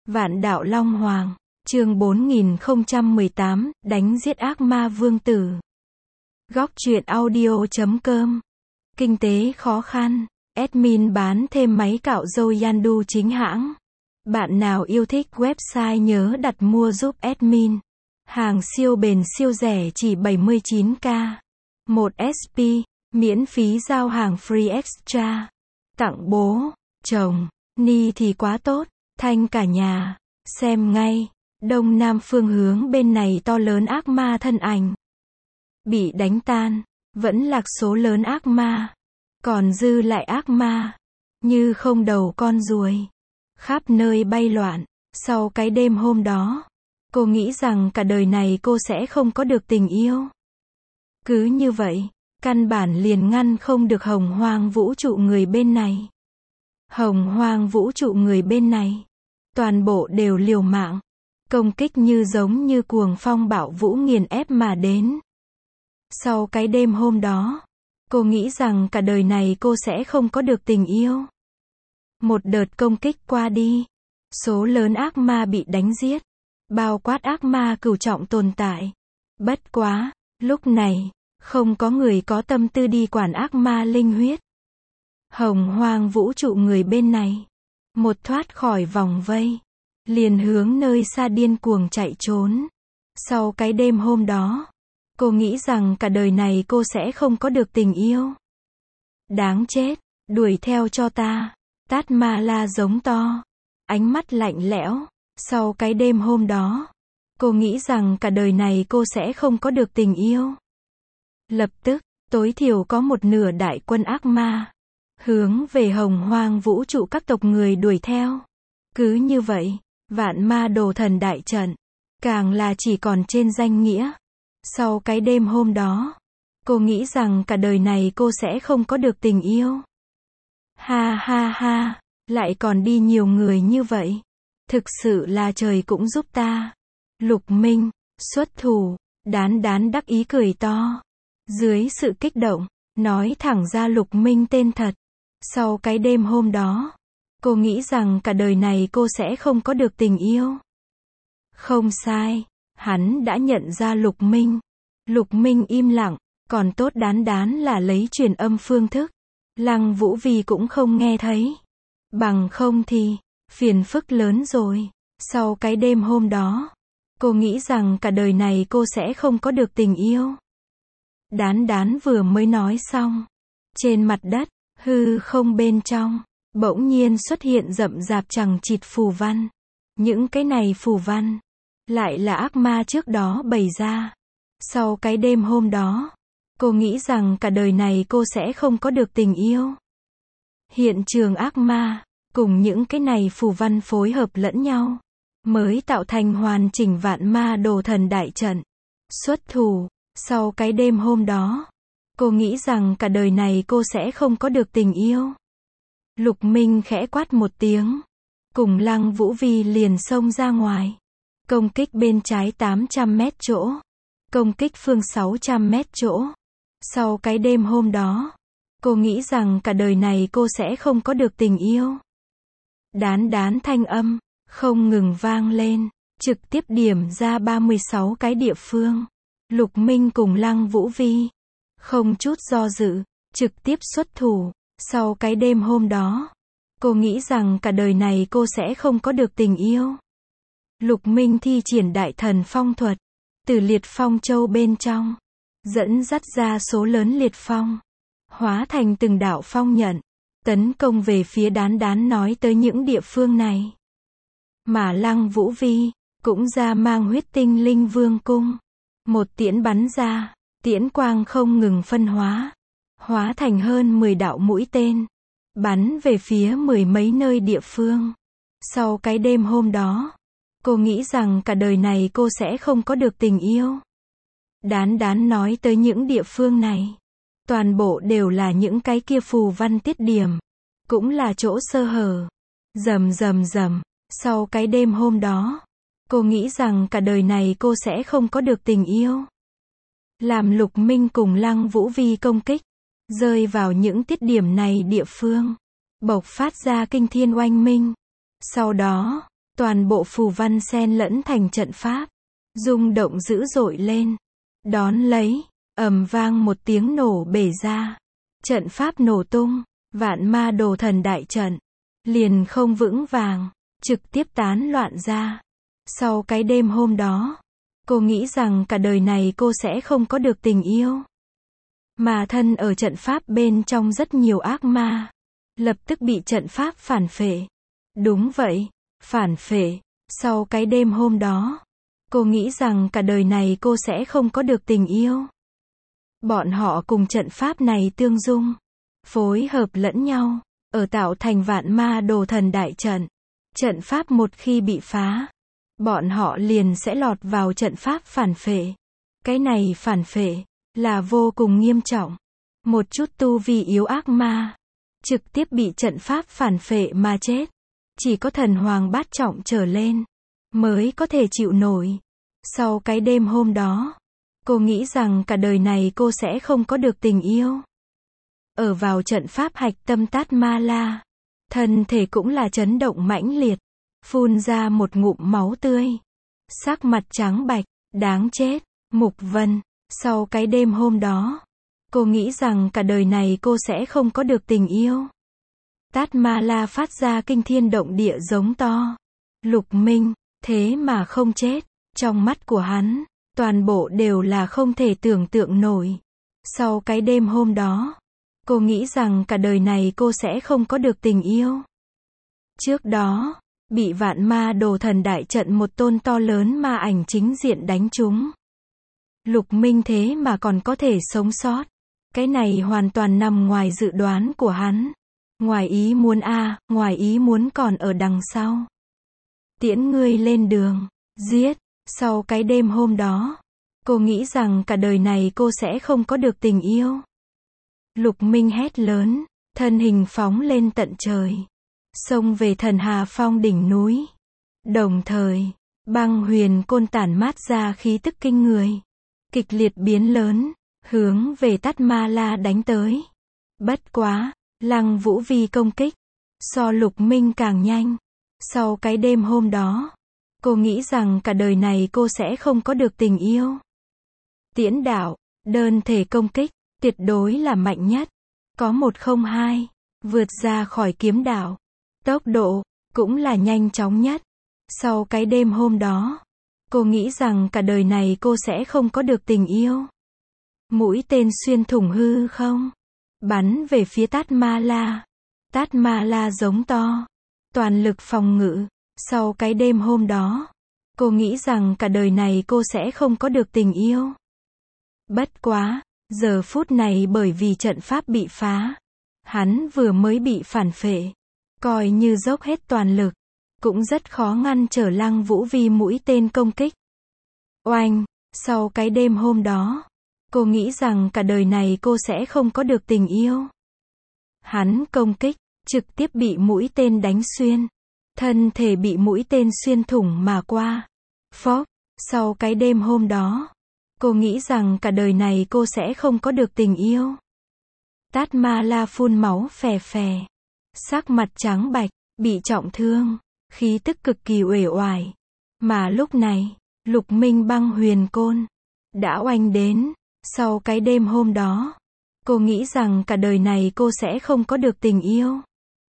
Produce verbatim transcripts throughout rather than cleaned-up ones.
Vạn đạo Long Hoàng, chương bốn nghìn không trăm mười tám, đánh giết ác ma vương tử. Góc truyện audio chấm com. Kinh tế khó khăn, admin bán thêm máy cạo râu Yandu chính hãng. Bạn nào yêu thích website nhớ đặt mua giúp admin. Hàng siêu bền siêu rẻ chỉ bảy mươi chín k. một ét pê, miễn phí giao hàng free extra. Tặng bố, chồng, ni thì quá tốt, thanh cả nhà. Xem ngay, đông nam phương hướng bên này to lớn ác ma thân ảnh. Bị đánh tan, vẫn lạc số lớn ác ma. Còn dư lại ác ma, như không đầu con ruồi. Khắp nơi bay loạn, sau cái đêm hôm đó. Cô nghĩ rằng cả đời này cô sẽ không có được tình yêu. Cứ như vậy, căn bản liền ngăn không được hồng hoang vũ trụ người bên này. Hồng hoang vũ trụ người bên này. Toàn bộ đều liều mạng. Công kích như giống như cuồng phong bạo vũ nghiền ép mà đến. Sau cái đêm hôm đó, cô nghĩ rằng cả đời này cô sẽ không có được tình yêu. Một đợt công kích qua đi. Số lớn ác ma bị đánh giết. Bao quát ác ma cửu trọng tồn tại. Bất quá, lúc này, không có người có tâm tư đi quản ác ma linh huyết. Hồng hoang vũ trụ người bên này. Một thoát khỏi vòng vây. Liền hướng nơi xa điên cuồng chạy trốn. Sau cái đêm hôm đó, cô nghĩ rằng cả đời này cô sẽ không có được tình yêu. Đáng chết, đuổi theo cho ta. Tát ma la giống to. Ánh mắt lạnh lẽo. Sau cái đêm hôm đó, cô nghĩ rằng cả đời này cô sẽ không có được tình yêu. Lập tức, tối thiểu có một nửa đại quân ác ma. Hướng về hồng hoang vũ trụ các tộc người đuổi theo. Cứ như vậy, vạn ma đồ thần đại trận. Càng là chỉ còn trên danh nghĩa. Sau cái đêm hôm đó, cô nghĩ rằng cả đời này cô sẽ không có được tình yêu. Ha ha ha, lại còn đi nhiều người như vậy. Thực sự là trời cũng giúp ta. Lục Minh, xuất thủ, đán đán đắc ý cười to. Dưới sự kích động, nói thẳng ra Lục Minh tên thật. Sau cái đêm hôm đó, cô nghĩ rằng cả đời này cô sẽ không có được tình yêu. Không sai, hắn đã nhận ra Lục Minh. Lục Minh im lặng, còn tốt đán đán là lấy truyền âm phương thức. Lăng Vũ Vi cũng không nghe thấy. Bằng không thì, phiền phức lớn rồi. Sau cái đêm hôm đó, cô nghĩ rằng cả đời này cô sẽ không có được tình yêu. Đán đán vừa mới nói xong. Trên mặt đất, hư không bên trong, bỗng nhiên xuất hiện rậm rạp chằng chịt phù văn. Những cái này phù văn, lại là ác ma trước đó bày ra. Sau cái đêm hôm đó, cô nghĩ rằng cả đời này cô sẽ không có được tình yêu. Hiện trường ác ma, cùng những cái này phù văn phối hợp lẫn nhau, mới tạo thành hoàn chỉnh vạn ma đồ thần đại trận. Xuất thủ, sau cái đêm hôm đó, cô nghĩ rằng cả đời này cô sẽ không có được tình yêu. Lục Minh khẽ quát một tiếng. Cùng Lăng Vũ Vi liền xông ra ngoài. Công kích bên trái tám trăm mét chỗ. Công kích phương sáu trăm mét chỗ. Sau cái đêm hôm đó, cô nghĩ rằng cả đời này cô sẽ không có được tình yêu. Đán đán thanh âm, không ngừng vang lên. Trực tiếp điểm ra ba mươi sáu cái địa phương. Lục Minh cùng Lăng Vũ Vi. Không chút do dự, trực tiếp xuất thủ. Sau cái đêm hôm đó, cô nghĩ rằng cả đời này cô sẽ không có được tình yêu. Lục Minh thi triển đại thần phong thuật. Từ liệt phong châu bên trong, dẫn dắt ra số lớn liệt phong. Hóa thành từng đạo phong nhận. Tấn công về phía đán đán nói tới những địa phương này. Mà Lăng Vũ Vi, cũng ra mang huyết tinh linh vương cung. Một tiễn bắn ra, tiễn quang không ngừng phân hóa. Hóa thành hơn mười đạo mũi tên. Bắn về phía mười mấy nơi địa phương. Sau cái đêm hôm đó, cô nghĩ rằng cả đời này cô sẽ không có được tình yêu. Đán đán nói tới những địa phương này. Toàn bộ đều là những cái kia phù văn tiết điểm. Cũng là chỗ sơ hở. Rầm rầm rầm. Sau cái đêm hôm đó, cô nghĩ rằng cả đời này cô sẽ không có được tình yêu. Làm Lục Minh cùng Lăng Vũ Vi công kích. Rơi vào những tiết điểm này địa phương. Bộc phát ra kinh thiên oanh minh. Sau đó, toàn bộ phù văn xen lẫn thành trận pháp, rung động dữ dội lên. Đón lấy, ầm vang một tiếng nổ bể ra. Trận pháp nổ tung, vạn ma đồ thần đại trận, liền không vững vàng, trực tiếp tán loạn ra. Sau cái đêm hôm đó, cô nghĩ rằng cả đời này cô sẽ không có được tình yêu. Mà thân ở trận pháp bên trong rất nhiều ác ma, lập tức bị trận pháp phản phệ. Đúng vậy, phản phệ. Sau cái đêm hôm đó, cô nghĩ rằng cả đời này cô sẽ không có được tình yêu. Bọn họ cùng trận pháp này tương dung, phối hợp lẫn nhau, ở tạo thành vạn ma đồ thần đại trận. Trận pháp một khi bị phá, bọn họ liền sẽ lọt vào trận pháp phản phệ. Cái này phản phệ là vô cùng nghiêm trọng. Một chút tu vi yếu ác ma, trực tiếp bị trận pháp phản phệ mà chết. Chỉ có thần hoàng bát trọng trở lên, mới có thể chịu nổi. Sau cái đêm hôm đó, cô nghĩ rằng cả đời này cô sẽ không có được tình yêu. Ở vào trận pháp hạch tâm Tát Ma La, thân thể cũng là chấn động mãnh liệt, phun ra một ngụm máu tươi. Sắc mặt trắng bạch, đáng chết. Mục Vân, sau cái đêm hôm đó, cô nghĩ rằng cả đời này cô sẽ không có được tình yêu. Tát Ma La phát ra kinh thiên động địa giống to. Lục Minh, thế mà không chết. Trong mắt của hắn, toàn bộ đều là không thể tưởng tượng nổi. Sau cái đêm hôm đó, cô nghĩ rằng cả đời này cô sẽ không có được tình yêu. Trước đó, bị vạn ma đồ thần đại trận một tôn to lớn ma ảnh chính diện đánh trúng. Lục Minh thế mà còn có thể sống sót. Cái này hoàn toàn nằm ngoài dự đoán của hắn. Ngoài ý muốn a, à, ngoài ý muốn còn ở đằng sau. Tiễn ngươi lên đường, giết. Sau cái đêm hôm đó, cô nghĩ rằng cả đời này cô sẽ không có được tình yêu. Lục Minh hét lớn, thân hình phóng lên tận trời, xông về Thần Hà Phong đỉnh núi. Đồng thời, băng huyền côn tản mát ra khí tức kinh người, kịch liệt biến lớn, hướng về Tát Ma La đánh tới. Bất quá, Lăng Vũ Vi công kích so Lục Minh càng nhanh. Sau cái đêm hôm đó, cô nghĩ rằng cả đời này cô sẽ không có được tình yêu. Tiễn đạo, đơn thể công kích, tuyệt đối là mạnh nhất. Có một không hai, vượt ra khỏi kiếm đạo. Tốc độ, cũng là nhanh chóng nhất. Sau cái đêm hôm đó, cô nghĩ rằng cả đời này cô sẽ không có được tình yêu. Mũi tên xuyên thủng hư không, bắn về phía Tát Ma La. Tát Ma La giống to, toàn lực phòng ngự. Sau cái đêm hôm đó, cô nghĩ rằng cả đời này cô sẽ không có được tình yêu. Bất quá, giờ phút này bởi vì trận pháp bị phá, hắn vừa mới bị phản phệ, coi như dốc hết toàn lực, cũng rất khó ngăn trở Lăng Vũ Vi mũi tên công kích. Oanh, sau cái đêm hôm đó, cô nghĩ rằng cả đời này cô sẽ không có được tình yêu. Hắn công kích, trực tiếp bị mũi tên đánh xuyên. Thân thể bị mũi tên xuyên thủng mà qua. Phốc, sau cái đêm hôm đó, cô nghĩ rằng cả đời này cô sẽ không có được tình yêu. Tát Ma La phun máu phè phè, sắc mặt trắng bạch, bị trọng thương, khí tức cực kỳ uể oải. Mà lúc này, Lục Minh băng huyền côn đã oanh đến. Sau cái đêm hôm đó, cô nghĩ rằng cả đời này cô sẽ không có được tình yêu.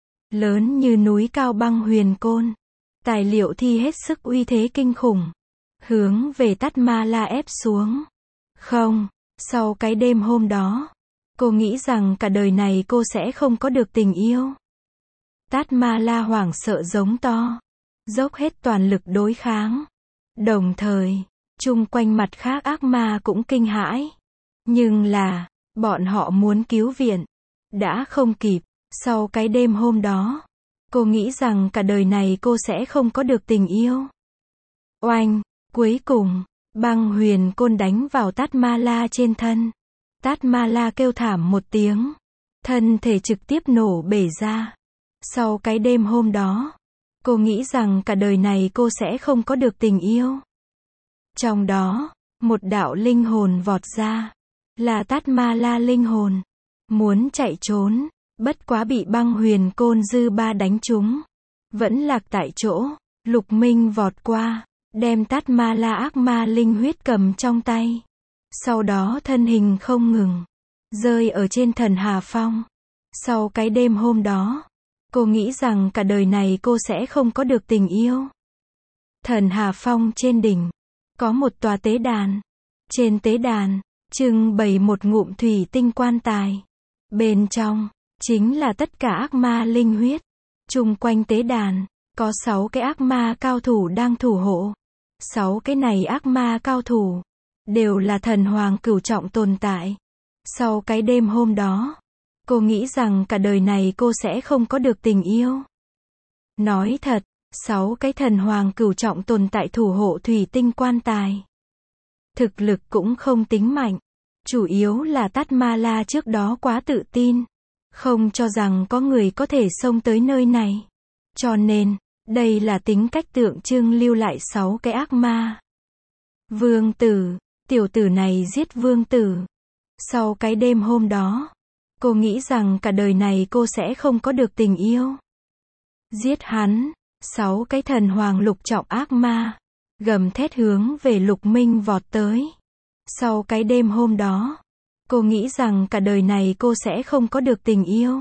Lớn như núi cao băng huyền côn, tài liệu thi hết sức uy thế kinh khủng, hướng về Tát Ma La ép xuống. Không, sau cái đêm hôm đó, cô nghĩ rằng cả đời này cô sẽ không có được tình yêu. Tát Ma La hoảng sợ giống to, dốc hết toàn lực đối kháng. Đồng thời, chung quanh mặt khác ác ma cũng kinh hãi. Nhưng là, bọn họ muốn cứu viện, đã không kịp. Sau cái đêm hôm đó, cô nghĩ rằng cả đời này cô sẽ không có được tình yêu. Oanh, cuối cùng, băng huyền côn đánh vào Tát Ma La trên thân. Tát Ma La kêu thảm một tiếng, thân thể trực tiếp nổ bể ra. Sau cái đêm hôm đó, cô nghĩ rằng cả đời này cô sẽ không có được tình yêu. Trong đó, một đạo linh hồn vọt ra, là Tát Ma La linh hồn, muốn chạy trốn. Bất quá bị băng huyền côn dư ba đánh trúng, vẫn lạc tại chỗ. Lục Minh vọt qua, đem Tát Ma La ác ma linh huyết cầm trong tay. Sau đó thân hình không ngừng, rơi ở trên Thần Hà Phong. Sau cái đêm hôm đó, cô nghĩ rằng cả đời này cô sẽ không có được tình yêu. Thần Hà Phong trên đỉnh, có một tòa tế đàn. Trên tế đàn, trưng bày một ngụm thủy tinh quan tài. Bên trong, chính là tất cả ác ma linh huyết. Chung quanh tế đàn, có sáu cái ác ma cao thủ đang thủ hộ. Sáu cái này ác ma cao thủ, đều là thần hoàng cửu trọng tồn tại. Sau cái đêm hôm đó, cô nghĩ rằng cả đời này cô sẽ không có được tình yêu. Nói thật, sáu cái thần hoàng cửu trọng tồn tại thủ hộ thủy tinh quan tài. Thực lực cũng không tính mạnh. Chủ yếu là Tát Ma La trước đó quá tự tin. Không cho rằng có người có thể xông tới nơi này. Cho nên, đây là tính cách tượng trưng lưu lại sáu cái ác ma. Vương tử, tiểu tử này giết vương tử. Sau cái đêm hôm đó, cô nghĩ rằng cả đời này cô sẽ không có được tình yêu. Giết hắn, sáu cái thần hoàng lục trọng ác ma, gầm thét hướng về Lục Minh vọt tới. Sau cái đêm hôm đó, cô nghĩ rằng cả đời này cô sẽ không có được tình yêu.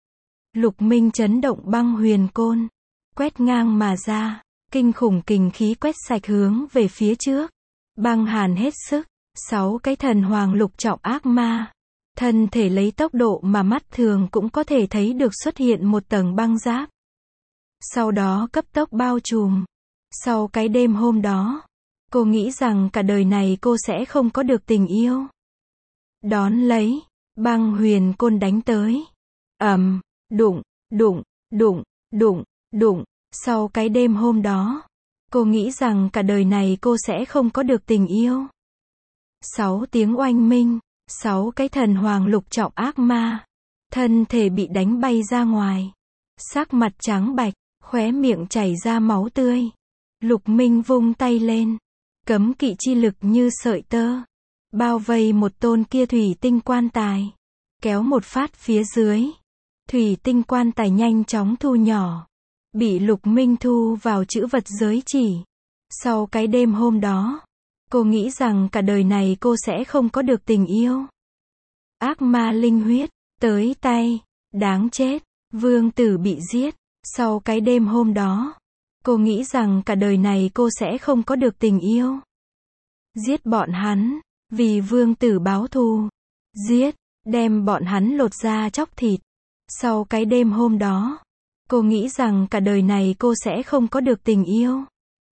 Lục Minh chấn động băng huyền côn, quét ngang mà ra, kinh khủng kình khí quét sạch hướng về phía trước. Băng hàn hết sức, sáu cái thần hoàng lục trọng ác ma, thân thể lấy tốc độ mà mắt thường cũng có thể thấy được xuất hiện một tầng băng giáp. Sau đó cấp tốc bao trùm. Sau cái đêm hôm đó, cô nghĩ rằng cả đời này cô sẽ không có được tình yêu. Đón lấy, băng huyền côn đánh tới. Ầm, đụng, đụng, đụng, đụng, đụng. Sau cái đêm hôm đó, cô nghĩ rằng cả đời này cô sẽ không có được tình yêu. Sáu tiếng oanh minh, sáu cái thần hoàng lục trọng ác ma, thân thể bị đánh bay ra ngoài. Sắc mặt trắng bạch, khóe miệng chảy ra máu tươi. Lục Minh vung tay lên, cấm kỵ chi lực như sợi tơ, bao vây một tôn kia thủy tinh quan tài, kéo một phát phía dưới. Thủy tinh quan tài nhanh chóng thu nhỏ, bị Lục Minh thu vào trữ vật giới chỉ. Sau cái đêm hôm đó, cô nghĩ rằng cả đời này cô sẽ không có được tình yêu. Ác ma linh huyết, tới tay, đáng chết, vương tử bị giết. Sau cái đêm hôm đó, cô nghĩ rằng cả đời này cô sẽ không có được tình yêu. Giết bọn hắn, vì vương tử báo thù. Giết, đem bọn hắn lột da chóc thịt. Sau cái đêm hôm đó, cô nghĩ rằng cả đời này cô sẽ không có được tình yêu.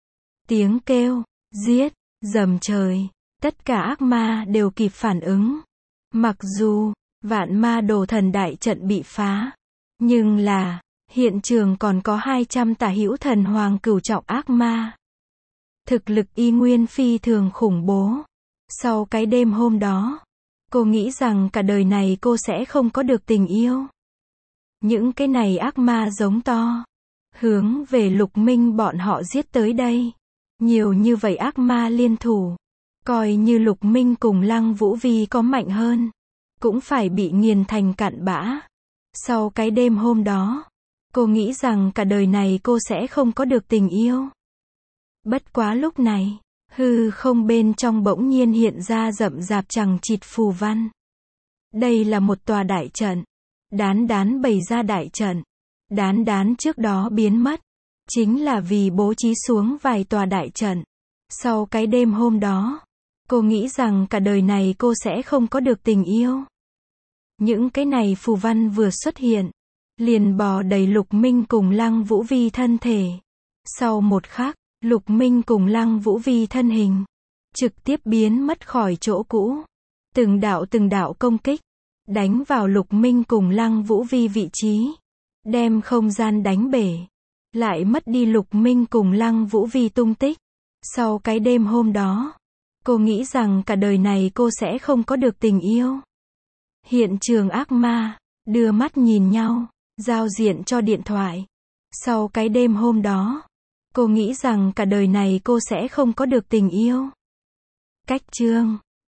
Tiếng kêu, giết, dầm trời, tất cả ác ma đều kịp phản ứng. Mặc dù, vạn ma đồ thần đại trận bị phá, nhưng là, hiện trường còn có hai trăm tả hữu thần hoàng cửu trọng ác ma. Thực lực y nguyên phi thường khủng bố. Sau cái đêm hôm đó, cô nghĩ rằng cả đời này cô sẽ không có được tình yêu. Những cái này ác ma giống to, hướng về Lục Minh bọn họ giết tới đây. Nhiều như vậy ác ma liên thủ, coi như Lục Minh cùng Lăng Vũ Vi có mạnh hơn, cũng phải bị nghiền thành cặn bã. Sau cái đêm hôm đó, cô nghĩ rằng cả đời này cô sẽ không có được tình yêu. Bất quá lúc này, hư không bên trong bỗng nhiên hiện ra rậm rạp chằng chịt phù văn. Đây là một tòa đại trận. Đán đán bày ra đại trận. Đán đán trước đó biến mất, chính là vì bố trí xuống vài tòa đại trận. Sau cái đêm hôm đó, cô nghĩ rằng cả đời này cô sẽ không có được tình yêu. Những cái này phù văn vừa xuất hiện, liền bò đầy Lục Minh cùng Lăng Vũ Vi thân thể. Sau một khắc, Lục Minh cùng Lăng Vũ Vi thân hình trực tiếp biến mất khỏi chỗ cũ. Từng đạo từng đạo công kích đánh vào Lục Minh cùng Lăng Vũ Vi vị trí, đem không gian đánh bể, lại mất đi Lục Minh cùng Lăng Vũ Vi tung tích. Sau cái đêm hôm đó, cô nghĩ rằng cả đời này cô sẽ không có được tình yêu. Hiện trường ác ma đưa mắt nhìn nhau, giao diện cho điện thoại. Sau cái đêm hôm đó, cô nghĩ rằng cả đời này cô sẽ không có được tình yêu. Cách chương